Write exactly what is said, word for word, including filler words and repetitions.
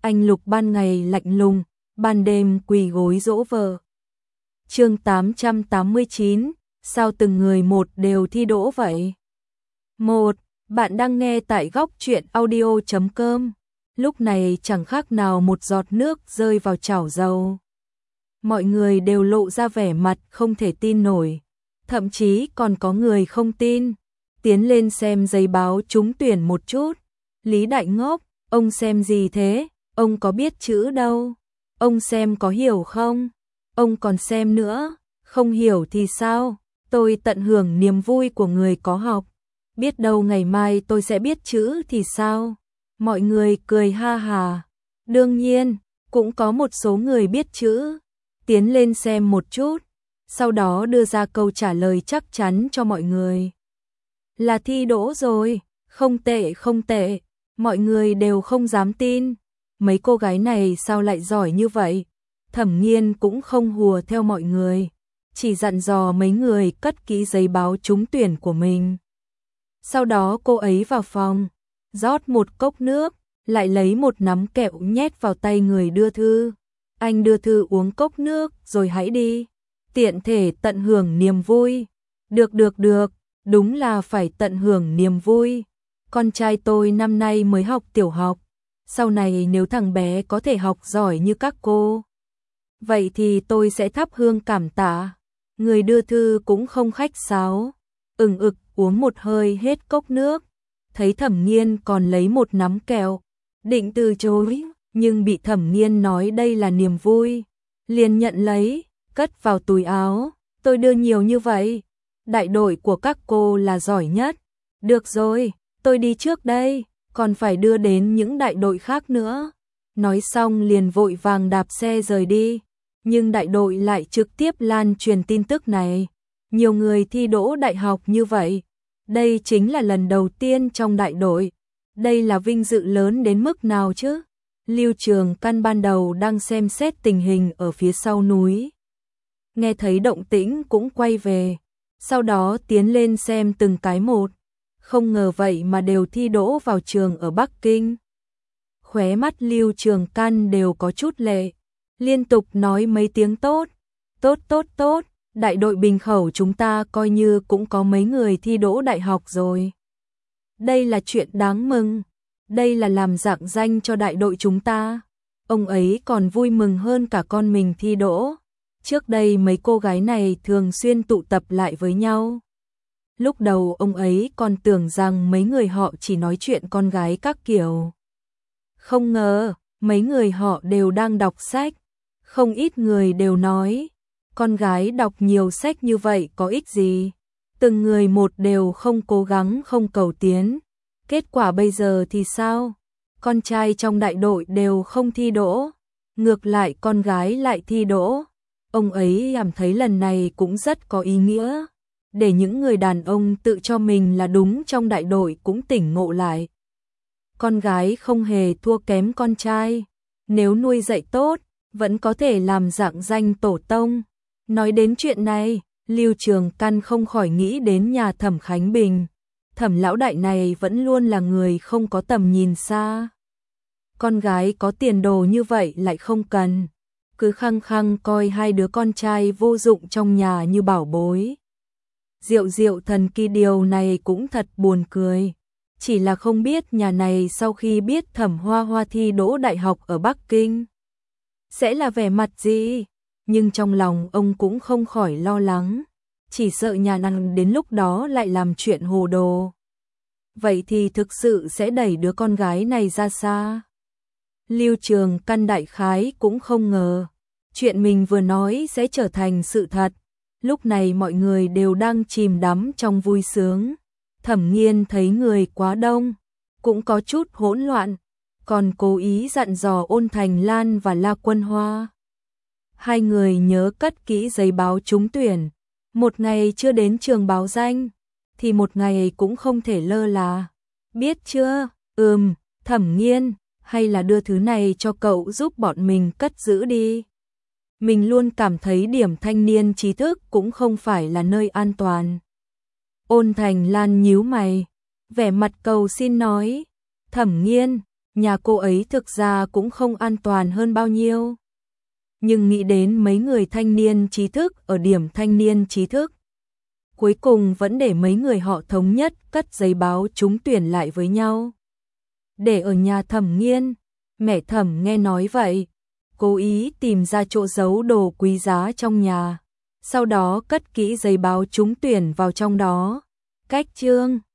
anh Lục ban ngày lạnh lùng, ban đêm quỳ gối dỗ vợ. Chương tám trăm tám mươi chín, sao từng người một đều thi đỗ vậy? một. Bạn đang nghe tại góc truyện audio chấm com. Lúc này chẳng khác nào một giọt nước rơi vào chảo dầu. Mọi người đều lộ ra vẻ mặt không thể tin nổi, thậm chí còn có người không tin. Tiến lên xem giấy báo trúng tuyển một chút. Lý Đại ngốc, ông xem gì thế? Ông có biết chữ đâu. Ông xem có hiểu không? Ông còn xem nữa, không hiểu thì sao? Tôi tận hưởng niềm vui của người có học. Biết đâu ngày mai tôi sẽ biết chữ thì sao? Mọi người cười ha hà. Đương nhiên, cũng có một số người biết chữ. Tiến lên xem một chút, sau đó đưa ra câu trả lời chắc chắn cho mọi người. Là thi đỗ rồi, không tệ không tệ. Mọi người đều không dám tin. Mấy cô gái này sao lại giỏi như vậy? Thẩm Nghiên cũng không hùa theo mọi người, chỉ dặn dò mấy người cất kỹ giấy báo trúng tuyển của mình. Sau đó cô ấy vào phòng, rót một cốc nước, lại lấy một nắm kẹo nhét vào tay người đưa thư. Anh đưa thư uống cốc nước rồi hãy đi, tiện thể tận hưởng niềm vui. Được được được, đúng là phải tận hưởng niềm vui. Con trai tôi năm nay mới học tiểu học, sau này nếu thằng bé có thể học giỏi như các cô, vậy thì tôi sẽ thắp hương cảm tạ. Người đưa thư cũng không khách sáo, ừng ực uống một hơi hết cốc nước. Thấy Thẩm Nghiên còn lấy một nắm kẹo, định từ chối, nhưng bị Thẩm Nghiên nói đây là niềm vui, liền nhận lấy, cất vào túi áo. Tôi đưa nhiều như vậy, đại đội của các cô là giỏi nhất. Được rồi, tôi đi trước đây, còn phải đưa đến những đại đội khác nữa. Nói xong liền vội vàng đạp xe rời đi. Nhưng đại đội lại trực tiếp lan truyền tin tức này. Nhiều người thi đỗ đại học như vậy. Đây chính là lần đầu tiên trong đại đội. Đây là vinh dự lớn đến mức nào chứ? Lưu Trường Căn ban đầu đang xem xét tình hình ở phía sau núi. Nghe thấy động tĩnh cũng quay về. Sau đó tiến lên xem từng cái một. Không ngờ vậy mà đều thi đỗ vào trường ở Bắc Kinh. Khóe mắt Lưu Trường Căn đều có chút lệ, liên tục nói mấy tiếng tốt, tốt tốt tốt, đại đội Bình Khẩu chúng ta coi như cũng có mấy người thi đỗ đại học rồi. Đây là chuyện đáng mừng, đây là làm rạng danh cho đại đội chúng ta. Ông ấy còn vui mừng hơn cả con mình thi đỗ. Trước đây mấy cô gái này thường xuyên tụ tập lại với nhau. Lúc đầu ông ấy còn tưởng rằng mấy người họ chỉ nói chuyện con gái các kiểu. Không ngờ, mấy người họ đều đang đọc sách. Không ít người đều nói, con gái đọc nhiều sách như vậy có ích gì. Từng người một đều không cố gắng không cầu tiến. Kết quả bây giờ thì sao? Con trai trong đại đội đều không thi đỗ. Ngược lại con gái lại thi đỗ. Ông ấy cảm thấy lần này cũng rất có ý nghĩa. Để những người đàn ông tự cho mình là đúng trong đại đội cũng tỉnh ngộ lại. Con gái không hề thua kém con trai. Nếu nuôi dạy tốt, vẫn có thể làm rạng danh tổ tông. Nói đến chuyện này, Lưu Trường Căn không khỏi nghĩ đến nhà Thẩm Khánh Bình. Thẩm lão đại này vẫn luôn là người không có tầm nhìn xa. Con gái có tiền đồ như vậy lại không cần. Cứ khăng khăng coi hai đứa con trai vô dụng trong nhà như bảo bối. Diệu diệu thần kỳ, điều này cũng thật buồn cười. Chỉ là không biết nhà này sau khi biết Thẩm Hoa Hoa thi đỗ đại học ở Bắc Kinh sẽ là vẻ mặt gì. Nhưng trong lòng ông cũng không khỏi lo lắng. Chỉ sợ nhà nàng đến lúc đó lại làm chuyện hồ đồ. Vậy thì thực sự sẽ đẩy đứa con gái này ra xa. Lưu Trường Căn đại khái cũng không ngờ chuyện mình vừa nói sẽ trở thành sự thật. Lúc này mọi người đều đang chìm đắm trong vui sướng. Thẩm Nghiên thấy người quá đông, cũng có chút hỗn loạn, còn cố ý dặn dò Ôn Thành Lan và La Quân Hoa. Hai người nhớ cất kỹ giấy báo trúng tuyển. Một ngày chưa đến trường báo danh, thì một ngày cũng không thể lơ là. Biết chưa? Ừm, Thẩm Nghiên, hay là đưa thứ này cho cậu giúp bọn mình cất giữ đi. Mình luôn cảm thấy điểm thanh niên trí thức cũng không phải là nơi an toàn. Ôn Thành Lan nhíu mày, vẻ mặt cầu xin nói, Thẩm Nghiên, nhà cô ấy thực ra cũng không an toàn hơn bao nhiêu. Nhưng nghĩ đến mấy người thanh niên trí thức ở điểm thanh niên trí thức, cuối cùng vẫn để mấy người họ thống nhất cất giấy báo trúng tuyển lại với nhau. Để ở nhà Thẩm Nghiên, mẹ Thẩm nghe nói vậy, cố ý tìm ra chỗ giấu đồ quý giá trong nhà, sau đó cất kỹ giấy báo trúng tuyển vào trong đó. Cách chương